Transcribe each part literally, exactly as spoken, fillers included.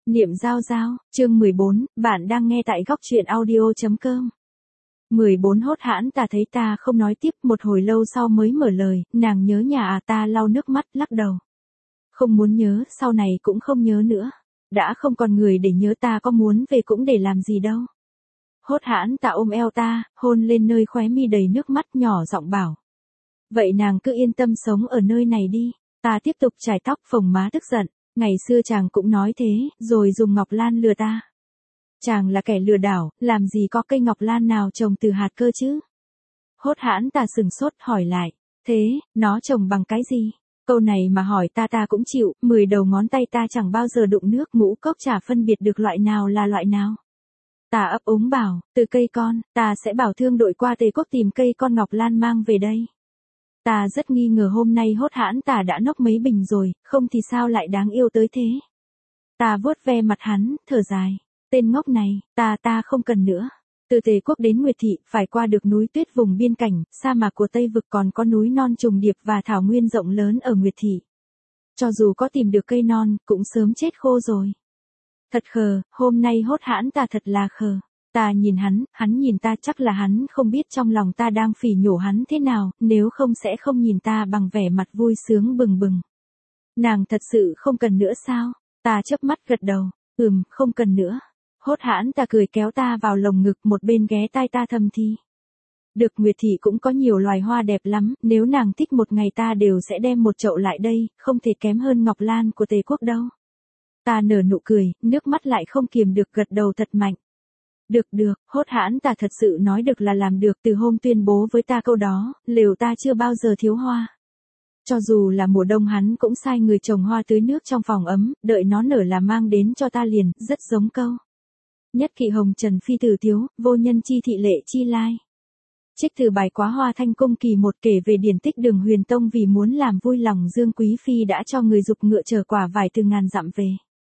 Niệm giao giao, chương mười bốn, bạn đang nghe tại góc truyện audio.com. mười bốn Hốt hãn ta thấy ta không nói tiếp, một hồi lâu sau mới mở lời, nàng nhớ nhà à? Ta lau nước mắt lắc đầu. Không muốn nhớ, sau này cũng không nhớ nữa. Đã không còn người để nhớ, ta có muốn về cũng để làm gì đâu. Hốt hãn ta ôm eo ta, hôn lên nơi khóe mi đầy nước mắt, nhỏ giọng bảo. Vậy nàng cứ yên tâm sống ở nơi này đi. Ta tiếp tục chải tóc, phồng má tức giận. Ngày xưa chàng cũng nói thế, rồi dùng ngọc lan lừa ta. Chàng là kẻ lừa đảo, làm gì có cây ngọc lan nào trồng từ hạt cơ chứ? Hốt hãn ta sừng sốt hỏi lại, thế, nó trồng bằng cái gì? Câu này mà hỏi ta ta cũng chịu, mười đầu ngón tay ta chẳng bao giờ đụng nước, ngũ cốc chả phân biệt được loại nào là loại nào. Ta ấp úng bảo, từ cây con, ta sẽ bảo thương đội qua Tề Quốc tìm cây con ngọc lan mang về đây. Ta rất nghi ngờ hôm nay hốt hãn ta đã nốc mấy bình rồi, không thì sao lại đáng yêu tới thế. Ta vuốt ve mặt hắn, thở dài. Tên ngốc này, ta ta không cần nữa. Từ Tề Quốc đến Nguyệt Thị, phải qua được núi tuyết vùng biên cảnh, sa mạc của Tây Vực, còn có núi non trùng điệp và thảo nguyên rộng lớn ở Nguyệt Thị. Cho dù có tìm được cây non, cũng sớm chết khô rồi. Thật khờ, hôm nay hốt hãn ta thật là khờ. Ta nhìn hắn, hắn nhìn ta, chắc là hắn không biết trong lòng ta đang phỉ nhổ hắn thế nào, nếu không sẽ không nhìn ta bằng vẻ mặt vui sướng bừng bừng. Nàng thật sự không cần nữa sao? Ta chớp mắt gật đầu, ừm, không cần nữa. Hốt hãn ta cười kéo ta vào lồng ngực, một bên ghé tai ta thầm thì. Được, Nguyệt Thị cũng có nhiều loài hoa đẹp lắm, nếu nàng thích một ngày ta đều sẽ đem một chậu lại đây, không thể kém hơn ngọc lan của Tề Quốc đâu. Ta nở nụ cười, nước mắt lại không kiềm được, gật đầu thật mạnh. Được được, hốt hãn ta thật sự nói được là làm được, từ hôm tuyên bố với ta câu đó, lều ta chưa bao giờ thiếu hoa. Cho dù là mùa đông hắn cũng sai người trồng hoa tưới nước trong phòng ấm, đợi nó nở là mang đến cho ta liền, rất giống câu. Nhất kỵ hồng trần phi tử thiếu, vô nhân chi thị lệ chi lai. Trích từ bài Quá Hoa Thanh Cung kỳ một, kể về điển tích Đường Huyền Tông vì muốn làm vui lòng Dương Quý Phi đã cho người giục ngựa chở quả vải từ ngàn dặm về.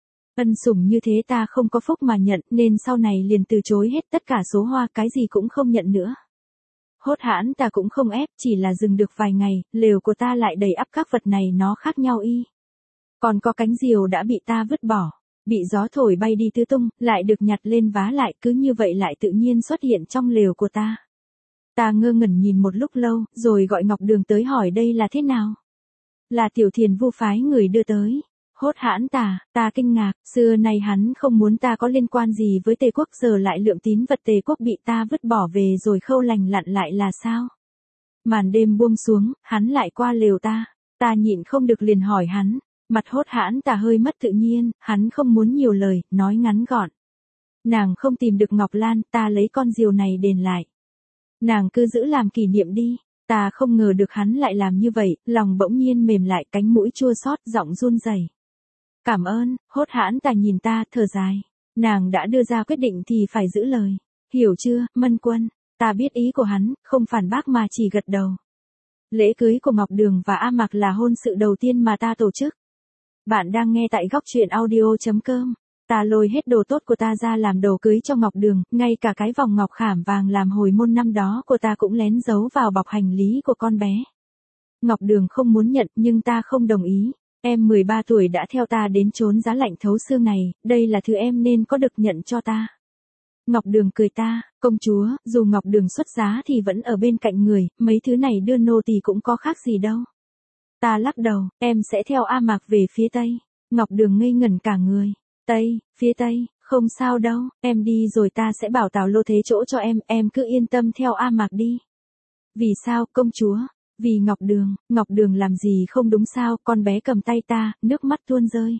Ân sủng như thế ta không có phúc mà nhận, nên sau này liền từ chối hết tất cả số hoa, cái gì cũng không nhận nữa. Hốt hãn ta cũng không ép, chỉ là dừng được vài ngày, lều của ta lại đầy ắp các vật này nó khác nhau y. Còn có cánh diều đã bị ta vứt bỏ, bị gió thổi bay đi tứ tung, lại được nhặt lên vá lại, cứ như vậy lại tự nhiên xuất hiện trong lều của ta. Ta ngơ ngẩn nhìn một lúc lâu, rồi gọi Ngọc Đường tới hỏi đây là thế nào. Là Tiểu Thiền Vu phái người đưa tới. Hốt hãn ta, ta kinh ngạc, xưa nay hắn không muốn ta có liên quan gì với Tề Quốc, giờ lại lượm tín vật Tề Quốc bị ta vứt bỏ về rồi khâu lành lặn lại là sao? Màn đêm buông xuống, hắn lại qua lều ta, ta nhịn không được liền hỏi hắn, mặt hốt hãn ta hơi mất tự nhiên, hắn không muốn nhiều lời, nói ngắn gọn. Nàng không tìm được ngọc lan, ta lấy con diều này đền lại. Nàng cứ giữ làm kỷ niệm đi. Ta không ngờ được hắn lại làm như vậy, lòng bỗng nhiên mềm lại, cánh mũi chua xót, giọng run rẩy. Cảm ơn. Hốt hãn ta nhìn ta, thở dài. Nàng đã đưa ra quyết định thì phải giữ lời. Hiểu chưa, Mân Quân? Ta biết ý của hắn, không phản bác mà chỉ gật đầu. Lễ cưới của Ngọc Đường và A Mạc là hôn sự đầu tiên mà ta tổ chức. Bạn đang nghe tại góc truyện audio.com. Ta lôi hết đồ tốt của ta ra làm đồ cưới cho Ngọc Đường, ngay cả cái vòng ngọc khảm vàng làm hồi môn năm đó của ta cũng lén giấu vào bọc hành lý của con bé. Ngọc Đường không muốn nhận, nhưng ta không đồng ý. Em mười ba tuổi đã theo ta đến chốn giá lạnh thấu xương này, đây là thứ em nên có được nhận cho ta. Ngọc Đường cười ta, công chúa, dù Ngọc Đường xuất giá thì vẫn ở bên cạnh người, mấy thứ này đưa nô tỳ cũng có khác gì đâu. Ta lắc đầu, em sẽ theo A Mạc về phía Tây. Ngọc Đường ngây ngẩn cả người. Tây, phía Tây, không sao đâu, em đi rồi ta sẽ bảo Tào Lô thế chỗ cho em, em cứ yên tâm theo A Mạc đi. Vì sao, công chúa? Vì Ngọc Đường, Ngọc Đường làm gì không đúng sao? Con bé cầm tay ta, nước mắt tuôn rơi.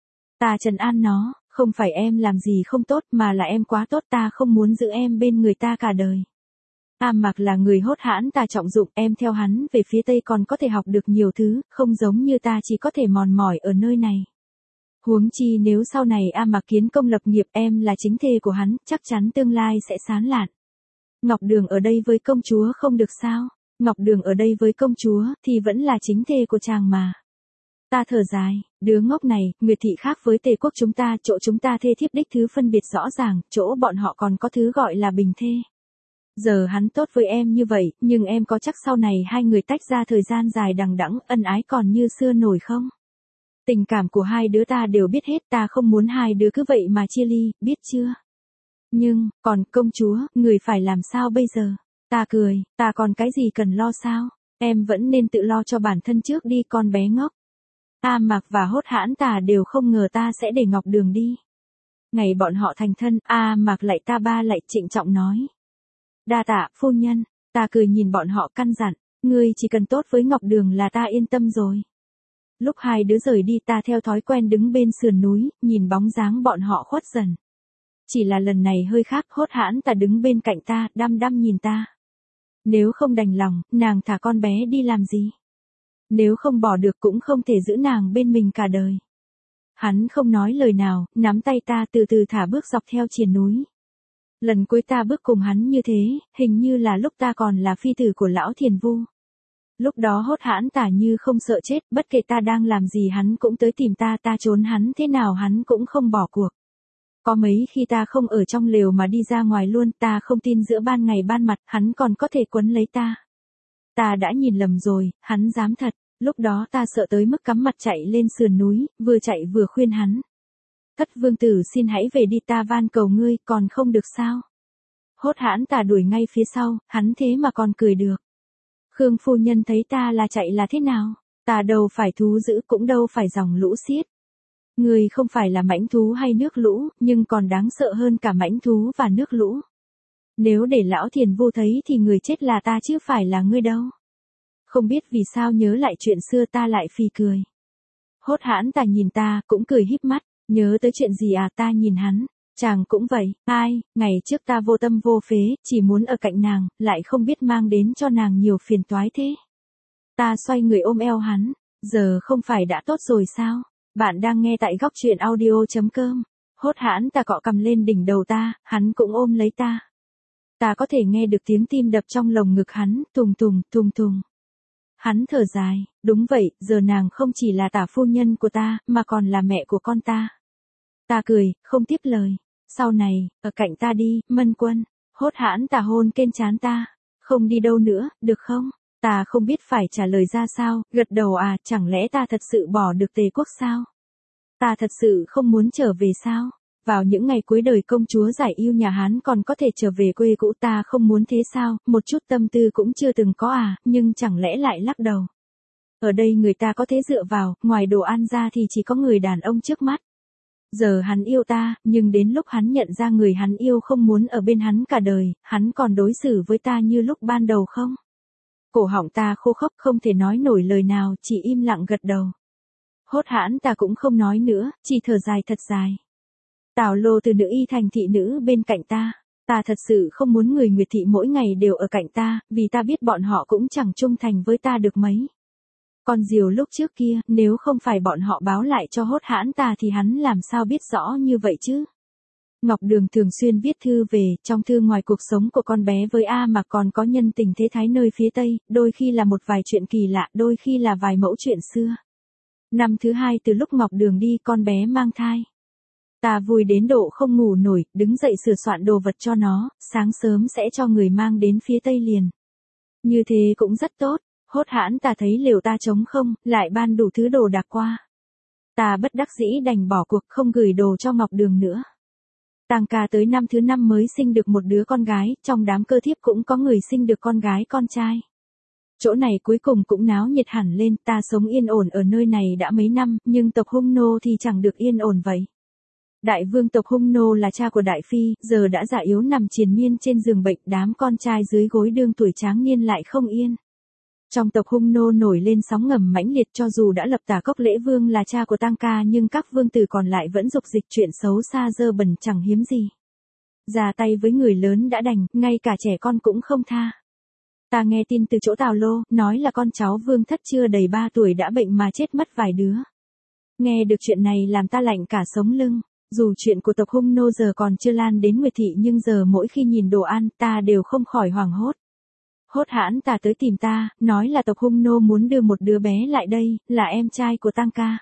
Ta trấn an nó, không phải em làm gì không tốt mà là em quá tốt, ta không muốn giữ em bên người ta cả đời. A Mạc là người hốt hãn ta trọng dụng, em theo hắn về phía Tây còn có thể học được nhiều thứ, không giống như ta chỉ có thể mòn mỏi ở nơi này. Huống chi nếu sau này A Mạc kiến công lập nghiệp, em là chính thê của hắn, chắc chắn tương lai sẽ sáng lạn. Ngọc Đường ở đây với công chúa không được sao? Ngọc Đường ở đây với công chúa thì vẫn là chính thê của chàng mà. Ta thở dài, đứa ngốc này, Nguyệt Thị khác với Tề Quốc chúng ta, chỗ chúng ta thê thiếp đích thứ phân biệt rõ ràng, chỗ bọn họ còn có thứ gọi là bình thê. Giờ hắn tốt với em như vậy, nhưng em có chắc sau này hai người tách ra thời gian dài đằng đẵng, ân ái còn như xưa nổi không? Tình cảm của hai đứa ta đều biết hết, ta không muốn hai đứa cứ vậy mà chia ly, biết chưa? Nhưng, còn công chúa, người phải làm sao bây giờ? Ta cười, ta còn cái gì cần lo sao? Em vẫn nên tự lo cho bản thân trước đi con bé ngốc. A Mạc và Hốt Hãn Tà đều không ngờ ta sẽ để Ngọc Đường đi. Ngày bọn họ thành thân, A Mạc lạy ta ba lạy trịnh trọng nói. Đa tạ, phu nhân. Ta cười nhìn bọn họ căn dặn, ngươi chỉ cần tốt với Ngọc Đường là ta yên tâm rồi. Lúc hai đứa rời đi ta theo thói quen đứng bên sườn núi, nhìn bóng dáng bọn họ khuất dần. Chỉ là lần này hơi khác, Hốt Hãn Tà đứng bên cạnh ta, đăm đăm nhìn ta. Nếu không đành lòng, nàng thả con bé đi làm gì? Nếu không bỏ được cũng không thể giữ nàng bên mình cả đời. Hắn không nói lời nào, nắm tay ta từ từ thả bước dọc theo triền núi. Lần cuối ta bước cùng hắn như thế, hình như là lúc ta còn là phi tử của lão Thiền Vu. Lúc đó Hốt Hãn Tà như không sợ chết, bất kể ta đang làm gì hắn cũng tới tìm ta, ta trốn hắn thế nào hắn cũng không bỏ cuộc. Có mấy khi ta không ở trong lều mà đi ra ngoài luôn, ta không tin giữa ban ngày ban mặt, hắn còn có thể quấn lấy ta. Ta đã nhìn lầm rồi, hắn dám thật, lúc đó ta sợ tới mức cắm mặt chạy lên sườn núi, vừa chạy vừa khuyên hắn. Thất vương tử xin hãy về đi, ta van cầu ngươi, còn không được sao? Hốt Hãn Tà đuổi ngay phía sau, hắn thế mà còn cười được. Khương phu nhân thấy ta là chạy là thế nào? Ta đâu phải thú dữ, cũng đâu phải dòng lũ xiết. Người không phải là mãnh thú hay nước lũ, nhưng còn đáng sợ hơn cả mãnh thú và nước lũ. Nếu để lão Thiền Vu thấy thì người chết là ta chứ phải là ngươi đâu. Không biết vì sao nhớ lại chuyện xưa ta lại phì cười. Hốt Hãn Tà nhìn ta, cũng cười híp mắt, nhớ tới chuyện gì à? Ta nhìn hắn, chàng cũng vậy, ai, ngày trước ta vô tâm vô phế, chỉ muốn ở cạnh nàng, lại không biết mang đến cho nàng nhiều phiền toái thế. Ta xoay người ôm eo hắn, giờ không phải đã tốt rồi sao? Bạn đang nghe tại góc truyện audio chấm com. Hốt Hãn Tà cọ cầm lên đỉnh đầu ta, hắn cũng ôm lấy ta. Ta có thể nghe được tiếng tim đập trong lồng ngực hắn, tùng tùng, tùng tùng. Hắn thở dài, đúng vậy, giờ nàng không chỉ là tả phu nhân của ta, mà còn là mẹ của con ta. Ta cười, không tiếp lời. Sau này, ở cạnh ta đi, Mân Quân. Hốt Hãn Tà hôn trên trán ta. Không đi đâu nữa, được không? Ta không biết phải trả lời ra sao, gật đầu à, chẳng lẽ ta thật sự bỏ được Tề quốc sao? Ta thật sự không muốn trở về sao? Vào những ngày cuối đời công chúa giải yêu nhà Hán còn có thể trở về quê cũ, ta không muốn thế sao, một chút tâm tư cũng chưa từng có à, nhưng chẳng lẽ lại lắc đầu. Ở đây người ta có thế dựa vào, ngoài đồ ăn ra thì chỉ có người đàn ông trước mắt. Giờ hắn yêu ta, nhưng đến lúc hắn nhận ra người hắn yêu không muốn ở bên hắn cả đời, hắn còn đối xử với ta như lúc ban đầu không? Cổ họng ta khô khốc không thể nói nổi lời nào, chỉ im lặng gật đầu. Hốt Hãn Tà cũng không nói nữa, chỉ thở dài thật dài. Tào Lô từ nữ y thành thị nữ bên cạnh ta. Ta thật sự không muốn người Nguyệt thị mỗi ngày đều ở cạnh ta, vì ta biết bọn họ cũng chẳng trung thành với ta được mấy. Con diều lúc trước kia, nếu không phải bọn họ báo lại cho Hốt Hãn Tà thì hắn làm sao biết rõ như vậy chứ? Ngọc Đường thường xuyên viết thư về, trong thư ngoài cuộc sống của con bé với A mà còn có nhân tình thế thái nơi phía Tây, đôi khi là một vài chuyện kỳ lạ, đôi khi là vài mẫu chuyện xưa. Năm thứ hai từ lúc Ngọc Đường đi, con bé mang thai. Ta vui đến độ không ngủ nổi, đứng dậy sửa soạn đồ vật cho nó, sáng sớm sẽ cho người mang đến phía Tây liền. Như thế cũng rất tốt. Hốt Hãn Tà thấy lều ta trống không, lại ban đủ thứ đồ đạc qua. Ta bất đắc dĩ đành bỏ cuộc, không gửi đồ cho Ngọc Đường nữa. Tang ca tới năm thứ năm mới sinh được một đứa con gái, trong đám cơ thiếp cũng có người sinh được con gái con trai. Chỗ này cuối cùng cũng náo nhiệt hẳn lên, ta sống yên ổn ở nơi này đã mấy năm, nhưng tộc Hung Nô thì chẳng được yên ổn vậy. Đại vương tộc Hung Nô là cha của Đại Phi, giờ đã già yếu nằm triền miên trên giường bệnh, đám con trai dưới gối đương tuổi tráng niên lại không yên. Trong tộc Hung Nô nổi lên sóng ngầm mãnh liệt, cho dù đã lập Tả Cốc Lễ Vương là cha của Tang ca nhưng các vương tử còn lại vẫn dục dịch chuyện xấu xa dơ bẩn chẳng hiếm gì. Ra tay với người lớn đã đành, ngay cả trẻ con cũng không tha. Ta nghe tin từ chỗ Tào Lô, nói là con cháu vương thất chưa đầy ba tuổi đã bệnh mà chết mất vài đứa. Nghe được chuyện này làm ta lạnh cả sống lưng. Dù chuyện của tộc Hung Nô giờ còn chưa lan đến Nguyệt thị nhưng giờ mỗi khi nhìn đồ ăn ta đều không khỏi hoảng hốt. Hốt Hãn Tà tới tìm ta, nói là tộc Hung Nô muốn đưa một đứa bé lại đây, là em trai của Tang ca.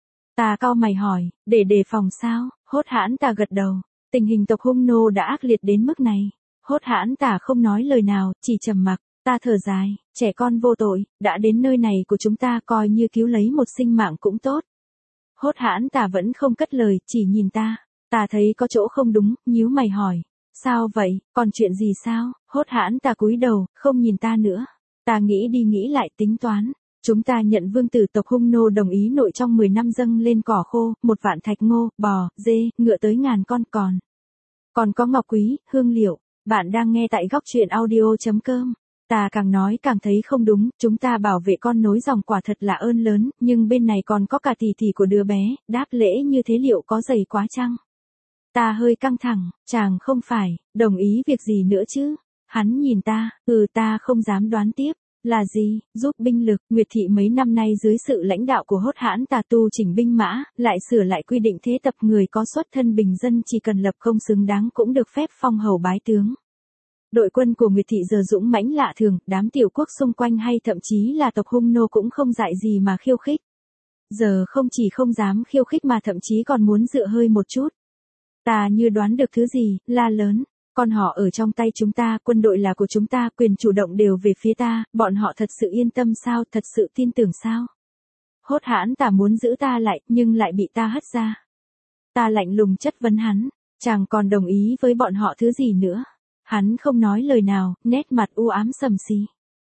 Ta cau mày hỏi, để đề phòng sao? Hốt Hãn Tà gật đầu, tình hình tộc Hung Nô đã ác liệt đến mức này. Hốt Hãn Tà không nói lời nào, chỉ trầm mặc. Ta thở dài, trẻ con vô tội, đã đến nơi này của chúng ta coi như cứu lấy một sinh mạng cũng tốt. Hốt hãn tà vẫn không cất lời, chỉ nhìn ta. Ta thấy có chỗ không đúng, nhíu mày hỏi. Sao vậy, còn chuyện gì sao? Hốt hãn tà cúi đầu, không nhìn ta nữa. Ta nghĩ đi nghĩ lại tính toán. Chúng ta nhận vương tử tộc Hung Nô đồng ý nội trong mười năm dâng lên cỏ khô, một vạn thạch ngô, bò, dê, ngựa tới ngàn con còn. Còn có ngọc quý, hương liệu. Bạn đang nghe tại góc truyện audio.com. Ta càng nói càng thấy không đúng, chúng ta bảo vệ con nối dòng quả thật là ơn lớn, nhưng bên này còn có cả tỷ tỷ của đứa bé, đáp lễ như thế liệu có dày quá chăng? Ta hơi căng thẳng, chàng không phải, đồng ý việc gì nữa chứ? Hắn nhìn ta, ừ ta không dám đoán tiếp. Là gì, giúp binh lực, Nguyệt Thị mấy năm nay dưới sự lãnh đạo của Hốt Hãn Tà tu chỉnh binh mã, lại sửa lại quy định thế tập người có xuất thân bình dân chỉ cần lập công xứng đáng cũng được phép phong hầu bái tướng. Đội quân của Nguyệt Thị giờ dũng mãnh lạ thường, đám tiểu quốc xung quanh hay thậm chí là tộc Hung Nô cũng không dại gì mà khiêu khích. Giờ không chỉ không dám khiêu khích mà thậm chí còn muốn dựa hơi một chút. Ta như đoán được thứ gì, la lớn. Con họ ở trong tay chúng ta, quân đội là của chúng ta, quyền chủ động đều về phía ta, bọn họ thật sự yên tâm sao, thật sự tin tưởng sao? Hốt Hãn Tà muốn giữ ta lại, nhưng lại bị ta hất ra. Ta lạnh lùng chất vấn hắn, chàng còn đồng ý với bọn họ thứ gì nữa? Hắn không nói lời nào, nét mặt u ám sầm xì.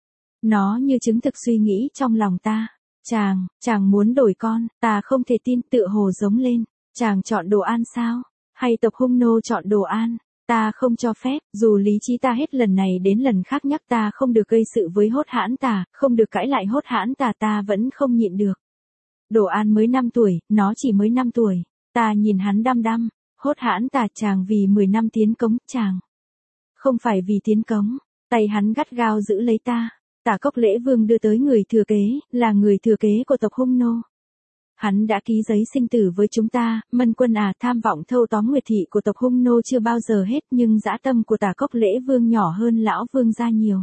Nó như chứng thực suy nghĩ trong lòng ta. Chàng, chàng muốn đổi con, ta không thể tin, tựa hồ giống lên. Chàng chọn Đồ An sao? Hay tộc Hung Nô chọn Đồ An? Ta không cho phép, dù lý trí ta hết lần này đến lần khác nhắc ta không được gây sự với Hốt Hãn Tà, không được cãi lại Hốt Hãn Tà, ta vẫn không nhịn được. Đồ An mới năm tuổi, nó chỉ mới năm tuổi. Ta nhìn hắn đăm đăm. Hốt Hãn Tà, chàng vì mười năm tiến cống, chàng. Không phải vì tiến cống. Tay hắn gắt gao giữ lấy ta. Tả Cốc Lễ Vương đưa tới người thừa kế, là người thừa kế của tộc Hung Nô. Hắn đã ký giấy sinh tử với chúng ta, Mân Quân à, tham vọng thâu tóm Nguyệt Thị của tộc Hung Nô chưa bao giờ hết, nhưng dã tâm của Tả Cốc Lễ Vương nhỏ hơn lão vương gia nhiều.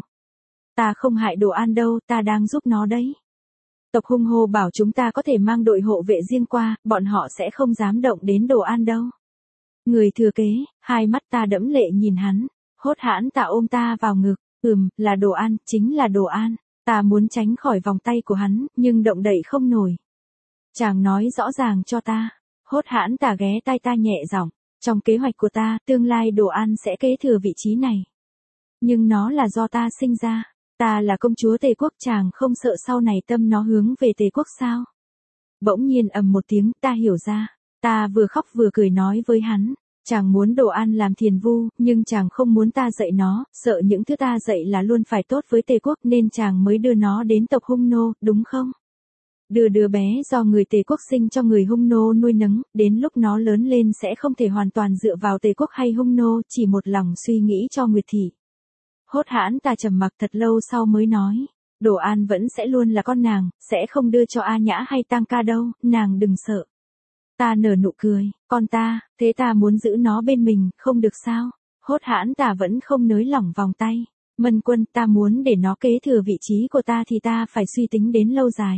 Ta không hại Đồ An đâu, ta đang giúp nó đấy. Tộc Hung Hô bảo chúng ta có thể mang đội hộ vệ riêng qua, bọn họ sẽ không dám động đến Đồ An đâu. Người thừa kế, hai mắt ta đẫm lệ nhìn hắn. Hốt Hãn Tà ôm ta vào ngực, ừm, là Đồ An, chính là Đồ An. Ta muốn tránh khỏi vòng tay của hắn, nhưng động đậy không nổi. Chàng nói rõ ràng cho ta. Hốt Hãn Tà ghé tai ta nhẹ giọng, trong kế hoạch của ta, tương lai Đồ An sẽ kế thừa vị trí này. Nhưng nó là do ta sinh ra, ta là công chúa Tề Quốc, chàng không sợ sau này tâm nó hướng về Tề Quốc sao? Bỗng nhiên ầm một tiếng, ta hiểu ra. Ta vừa khóc vừa cười nói với hắn, chàng muốn Đồ An làm thiền vu, nhưng chàng không muốn ta dạy nó, sợ những thứ ta dạy là luôn phải tốt với Tề Quốc nên chàng mới đưa nó đến tộc Hung Nô, đúng không? Đưa đứa bé do người Tề Quốc sinh cho người Hung Nô nuôi nấng, đến lúc nó lớn lên sẽ không thể hoàn toàn dựa vào Tề Quốc hay Hung Nô, chỉ một lòng suy nghĩ cho Nguyệt Thị. Hốt Hãn Tà trầm mặc thật lâu sau mới nói, Đồ An vẫn sẽ luôn là con nàng, sẽ không đưa cho A Nhã hay Tang Ca đâu, nàng đừng sợ. Ta nở nụ cười, con ta, thế ta muốn giữ nó bên mình, không được sao? Hốt Hãn Tà vẫn không nới lỏng vòng tay. Mân Quân, ta muốn để nó kế thừa vị trí của ta thì ta phải suy tính đến lâu dài.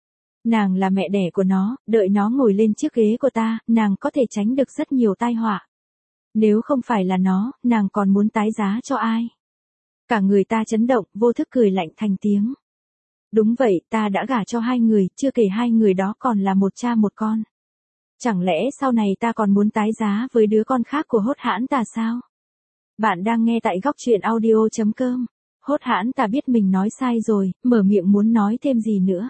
Nàng là mẹ đẻ của nó, đợi nó ngồi lên chiếc ghế của ta, nàng có thể tránh được rất nhiều tai họa. Nếu không phải là nó, nàng còn muốn tái giá cho ai? Cả người ta chấn động, vô thức cười lạnh thành tiếng. Đúng vậy, ta đã gả cho hai người, chưa kể hai người đó còn là một cha một con. Chẳng lẽ sau này ta còn muốn tái giá với đứa con khác của Hốt Hãn Tà sao? Bạn đang nghe tại góc truyện audio.com. Hốt Hãn Tà biết mình nói sai rồi, mở miệng muốn nói thêm gì nữa.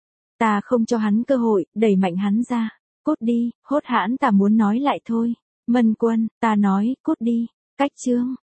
Ta không cho hắn cơ hội, đẩy mạnh hắn ra. Cút đi, Hốt Hãn Tà muốn nói lại thôi. Mân Quân, ta nói, cút đi. Cách chương.